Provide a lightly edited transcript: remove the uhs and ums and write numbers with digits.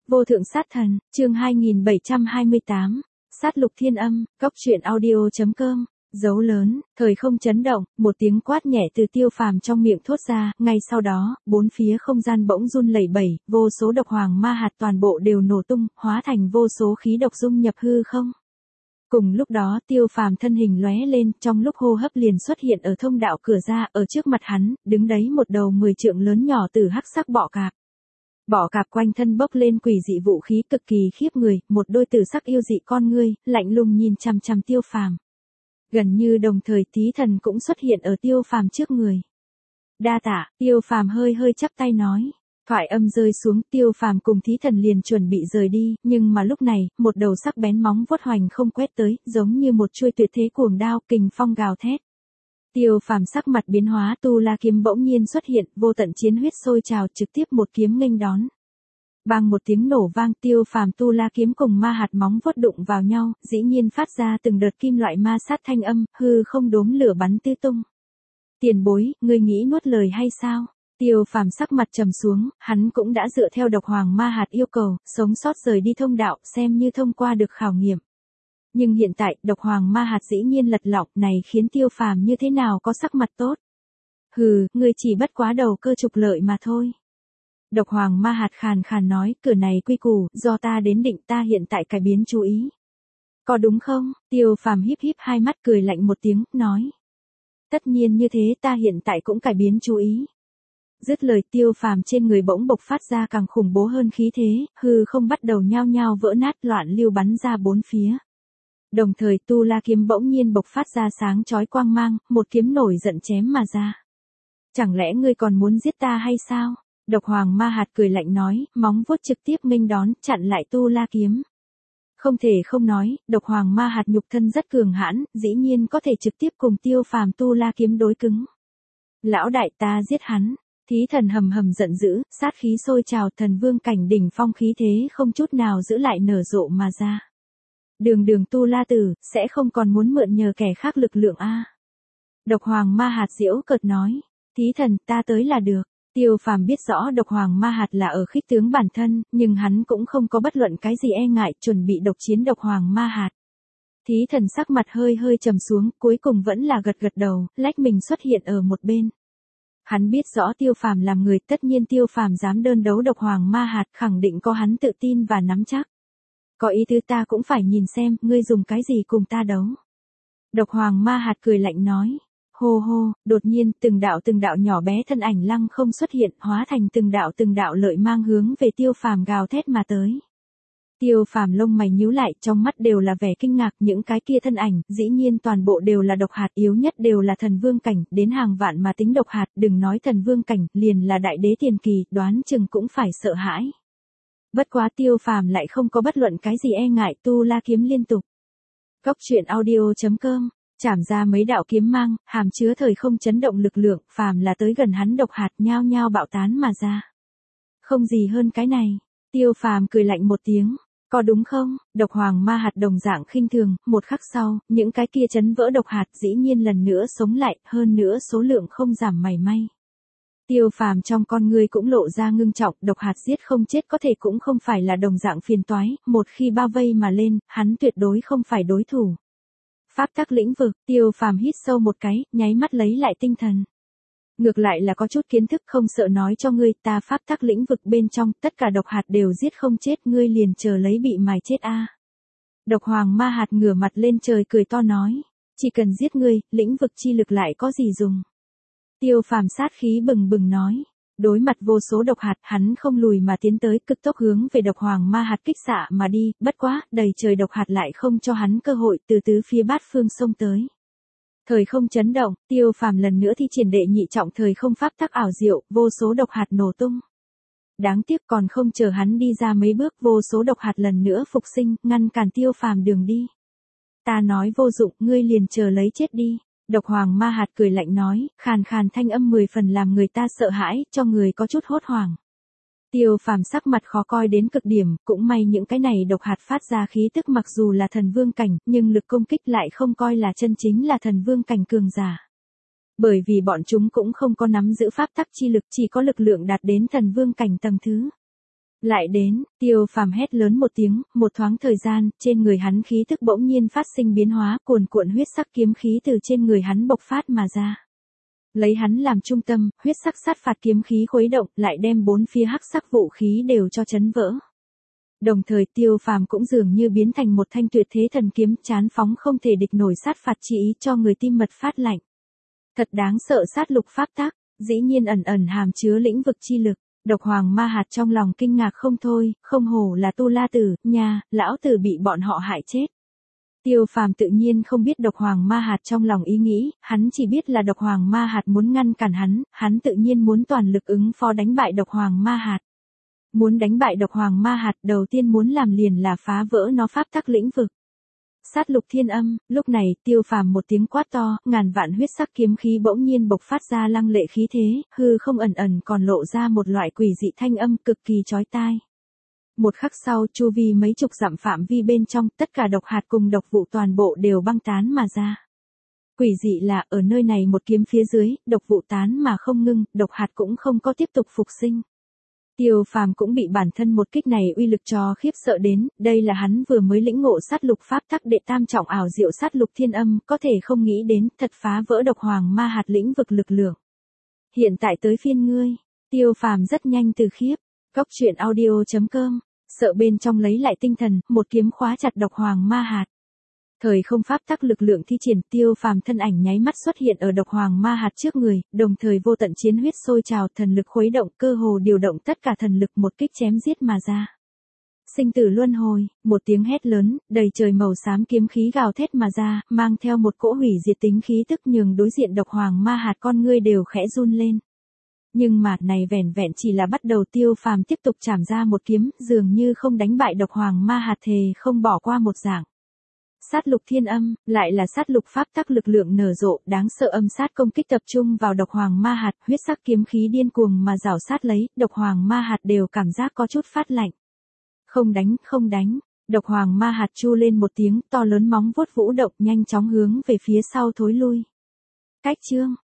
Vô thượng sát thần, chương 2728, sát lục thiên âm, góc truyện audio.com, dấu lớn, thời không chấn động, một tiếng quát nhẹ từ Tiêu Phàm trong miệng thốt ra, ngay sau đó, bốn phía không gian bỗng run lẩy bẩy, vô số độc hoàng ma hạt toàn bộ đều nổ tung, hóa thành vô số khí độc dung nhập hư không. Cùng lúc đó Tiêu Phàm thân hình lóe lên, trong lúc hô hấp liền xuất hiện ở thông đạo cửa ra, ở trước mặt hắn, đứng đấy một đầu 10 trượng lớn nhỏ từ hắc sắc bọ cạp. Bọ cạp quanh thân bốc lên quỷ dị vũ khí cực kỳ khiếp người, một đôi tử sắc yêu dị con ngươi, lạnh lùng nhìn chằm chằm Tiêu Phàm. Gần như đồng thời Thí Thần cũng xuất hiện ở Tiêu Phàm trước người. Đa tạ, Tiêu Phàm hơi hơi chắp tay nói. Thoại âm rơi xuống, Tiêu Phàm cùng Thí Thần liền chuẩn bị rời đi, nhưng mà lúc này, một đầu sắc bén móng vuốt hoành không quét tới, giống như một chuôi tuyệt thế cuồng đao, kình phong gào thét. Tiêu Phàm sắc mặt biến hóa, tu la kiếm bỗng nhiên xuất hiện, vô tận chiến huyết sôi trào, trực tiếp một kiếm nghênh đón. Bang một tiếng nổ vang, Tiêu Phàm tu la kiếm cùng ma hạt móng vuốt đụng vào nhau, dĩ nhiên phát ra từng đợt kim loại ma sát thanh âm, hư không đốm lửa bắn tứ tung. Tiền bối, ngươi nghĩ nuốt lời hay sao? Tiêu Phàm sắc mặt trầm xuống, hắn cũng đã dựa theo độc hoàng ma hạt yêu cầu, sống sót rời đi thông đạo, xem như thông qua được khảo nghiệm. Nhưng hiện tại, độc hoàng ma hạt dĩ nhiên lật lọng, này khiến Tiêu Phàm như thế nào có sắc mặt tốt. Hừ, ngươi chỉ bất quá đầu cơ trục lợi mà thôi. Độc hoàng ma hạt khàn khàn nói, cửa này quy củ, do ta đến định, ta hiện tại cải biến chú ý. Có đúng không? Tiêu Phàm híp híp hai mắt cười lạnh một tiếng, nói. Tất nhiên như thế, ta hiện tại cũng cải biến chú ý. Dứt lời, Tiêu Phàm trên người bỗng bộc phát ra càng khủng bố hơn khí thế, hư không bắt đầu nhao nhao vỡ nát, loạn lưu bắn ra bốn phía. Đồng thời tu la kiếm bỗng nhiên bộc phát ra sáng chói quang mang, một kiếm nổi giận chém mà ra. Chẳng lẽ ngươi còn muốn giết ta hay sao? Độc hoàng ma hạt cười lạnh nói, móng vuốt trực tiếp nghênh đón, chặn lại tu la kiếm. Không thể không nói, độc hoàng ma hạt nhục thân rất cường hãn, dĩ nhiên có thể trực tiếp cùng Tiêu Phàm tu la kiếm đối cứng. Lão đại, ta giết hắn. Thí Thần hầm hầm giận dữ, sát khí sôi trào, thần vương cảnh đỉnh phong khí thế không chút nào giữ lại nở rộ mà ra. Đường tu la tử, sẽ không còn muốn mượn nhờ kẻ khác lực lượng a. Độc hoàng ma hạt giễu cợt nói, Thí Thần, ta tới là được. Tiêu Phàm biết rõ độc hoàng ma hạt là ở khích tướng bản thân, nhưng hắn cũng không có bất luận cái gì e ngại, chuẩn bị độc chiến độc hoàng ma hạt. Thí Thần sắc mặt hơi hơi trầm xuống, cuối cùng vẫn là gật gật đầu, lách mình xuất hiện ở một bên. Hắn biết rõ Tiêu Phàm làm người, tất nhiên Tiêu Phàm dám đơn đấu độc hoàng ma hạt, khẳng định có hắn tự tin và nắm chắc. Có ý tứ, ta cũng phải nhìn xem, ngươi dùng cái gì cùng ta đấu. Độc hoàng ma hạt cười lạnh nói. Hô hô, đột nhiên, từng đạo nhỏ bé thân ảnh lăng không xuất hiện, hóa thành từng đạo lợi mang hướng về Tiêu Phàm gào thét mà tới. Tiêu Phàm lông mày nhíu lại, trong mắt đều là vẻ kinh ngạc, những cái kia thân ảnh, dĩ nhiên toàn bộ đều là độc hạt, yếu nhất đều là thần vương cảnh, đến hàng vạn mà tính độc hạt, đừng nói thần vương cảnh, liền là đại đế tiền kỳ, đoán chừng cũng phải sợ hãi. Bất quá Tiêu Phàm lại không có bất luận cái gì e ngại, tu la kiếm liên tục. Góc truyện audio.com, chảm ra mấy đạo kiếm mang, hàm chứa thời không chấn động lực lượng, phàm là tới gần hắn độc hạt nhao nhao bạo tán mà ra. Không gì hơn cái này. Tiêu Phàm cười lạnh một tiếng. Có đúng không? Độc hoàng ma hạt đồng dạng khinh thường, một khắc sau, những cái kia chấn vỡ độc hạt dĩ nhiên lần nữa sống lại, hơn nữa số lượng không giảm mảy may. Tiêu Phàm trong con ngươi cũng lộ ra ngưng trọng, độc hạt giết không chết có thể cũng không phải là đồng dạng phiền toái, một khi bao vây mà lên, hắn tuyệt đối không phải đối thủ. Pháp tắc lĩnh vực, Tiêu Phàm hít sâu một cái, nháy mắt lấy lại tinh thần. Ngược lại là có chút kiến thức, không sợ nói cho ngươi, ta pháp tắc lĩnh vực bên trong, tất cả độc hạt đều giết không chết, ngươi liền chờ lấy bị mài chết a. Độc hoàng ma hạt ngửa mặt lên trời cười to nói, chỉ cần giết ngươi, lĩnh vực chi lực lại có gì dùng. Tiêu Phàm sát khí bừng bừng nói, đối mặt vô số độc hạt, hắn không lùi mà tiến tới, cực tốc hướng về độc hoàng ma hạt kích xạ mà đi, bất quá, đầy trời độc hạt lại không cho hắn cơ hội, từ tứ phía bát phương xông tới. Thời không chấn động, Tiêu Phàm lần nữa thi triển đệ nhị trọng thời không pháp tắc ảo diệu, vô số độc hạt nổ tung. Đáng tiếc còn không chờ hắn đi ra mấy bước, vô số độc hạt lần nữa phục sinh, ngăn cản Tiêu Phàm đường đi. Ta nói vô dụng, ngươi liền chờ lấy chết đi. Độc hoàng ma hạt cười lạnh nói, khàn khàn thanh âm 10 phần làm người ta sợ hãi, cho người có chút hốt hoảng. Tiêu Phàm sắc mặt khó coi đến cực điểm, cũng may những cái này độc hạt phát ra khí tức mặc dù là thần vương cảnh, nhưng lực công kích lại không coi là chân chính là thần vương cảnh cường giả. Bởi vì bọn chúng cũng không có nắm giữ pháp tắc chi lực, chỉ có lực lượng đạt đến thần vương cảnh tầng thứ. Lại đến, Tiêu Phàm hét lớn một tiếng, một thoáng thời gian, trên người hắn khí tức bỗng nhiên phát sinh biến hóa, cuồn cuộn huyết sắc kiếm khí từ trên người hắn bộc phát mà ra. Lấy hắn làm trung tâm, huyết sắc sát phạt kiếm khí khuấy động, lại đem bốn phía hắc sắc vũ khí đều cho chấn vỡ. Đồng thời Tiêu Phàm cũng dường như biến thành một thanh tuyệt thế thần kiếm, chán phóng không thể địch nổi sát phạt chi ý cho người tim mật phát lạnh. Thật đáng sợ sát lục pháp tắc, dĩ nhiên ẩn ẩn hàm chứa lĩnh vực chi lực. Độc Hoàng Ma Hạt trong lòng kinh ngạc không thôi, không hổ là Tu La Tử, nha, lão tử bị bọn họ hại chết. Tiêu Phàm tự nhiên không biết Độc Hoàng Ma Hạt trong lòng ý nghĩ, hắn chỉ biết là Độc Hoàng Ma Hạt muốn ngăn cản hắn tự nhiên muốn toàn lực ứng phó đánh bại Độc Hoàng Ma Hạt. Muốn đánh bại Độc Hoàng Ma Hạt đầu tiên muốn làm liền là phá vỡ nó pháp tắc lĩnh vực. Sát lục thiên âm, lúc này Tiêu Phàm một tiếng quát to, ngàn vạn huyết sắc kiếm khí bỗng nhiên bộc phát ra lăng lệ khí thế, hư không ẩn ẩn còn lộ ra một loại quỷ dị thanh âm cực kỳ chói tai. Một khắc sau, chu vi mấy chục dặm phạm vi bên trong, tất cả độc hạt cùng độc vụ toàn bộ đều băng tán mà ra. Quỷ dị là, ở nơi này một kiếm phía dưới, độc vụ tán mà không ngưng, độc hạt cũng không có tiếp tục phục sinh. Tiêu Phàm cũng bị bản thân một kích này uy lực cho khiếp sợ đến, đây là hắn vừa mới lĩnh ngộ sát lục pháp tắc đệ tam trọng ảo diệu sát lục thiên âm, có thể không nghĩ đến, thật phá vỡ Độc Hoàng Ma Hạt lĩnh vực lực lượng. Hiện tại tới phiên ngươi, Tiêu Phàm rất nhanh từ khiếp, Cóc truyện audio.com, sợ bên trong lấy lại tinh thần, một kiếm khóa chặt Độc Hoàng Ma Hạt. Thời không pháp tắc lực lượng thi triển, Tiêu Phàm thân ảnh nháy mắt xuất hiện ở Độc Hoàng Ma Hạt trước người, đồng thời vô tận chiến huyết sôi trào, thần lực khuấy động, cơ hồ điều động tất cả thần lực một kích chém giết mà ra. Sinh tử luân hồi, một tiếng hét lớn, đầy trời màu xám kiếm khí gào thét mà ra, mang theo một cỗ hủy diệt tính khí tức nhường đối diện Độc Hoàng Ma Hạt con ngươi đều khẽ run lên. Nhưng mà này vẻn vẹn chỉ là bắt đầu, Tiêu Phàm tiếp tục chảm ra một kiếm, dường như không đánh bại Độc Hoàng Ma Hạt thề không bỏ qua một dạng. Sát lục thiên âm, lại là sát lục pháp tắc lực lượng nở rộ, đáng sợ âm sát công kích tập trung vào Độc Hoàng Ma Hạt, huyết sắc kiếm khí điên cuồng mà rảo sát lấy, Độc Hoàng Ma Hạt đều cảm giác có chút phát lạnh. Không đánh, không đánh, Độc Hoàng Ma Hạt chu lên một tiếng, to lớn móng vuốt vũ động nhanh chóng hướng về phía sau thối lui. Cách chương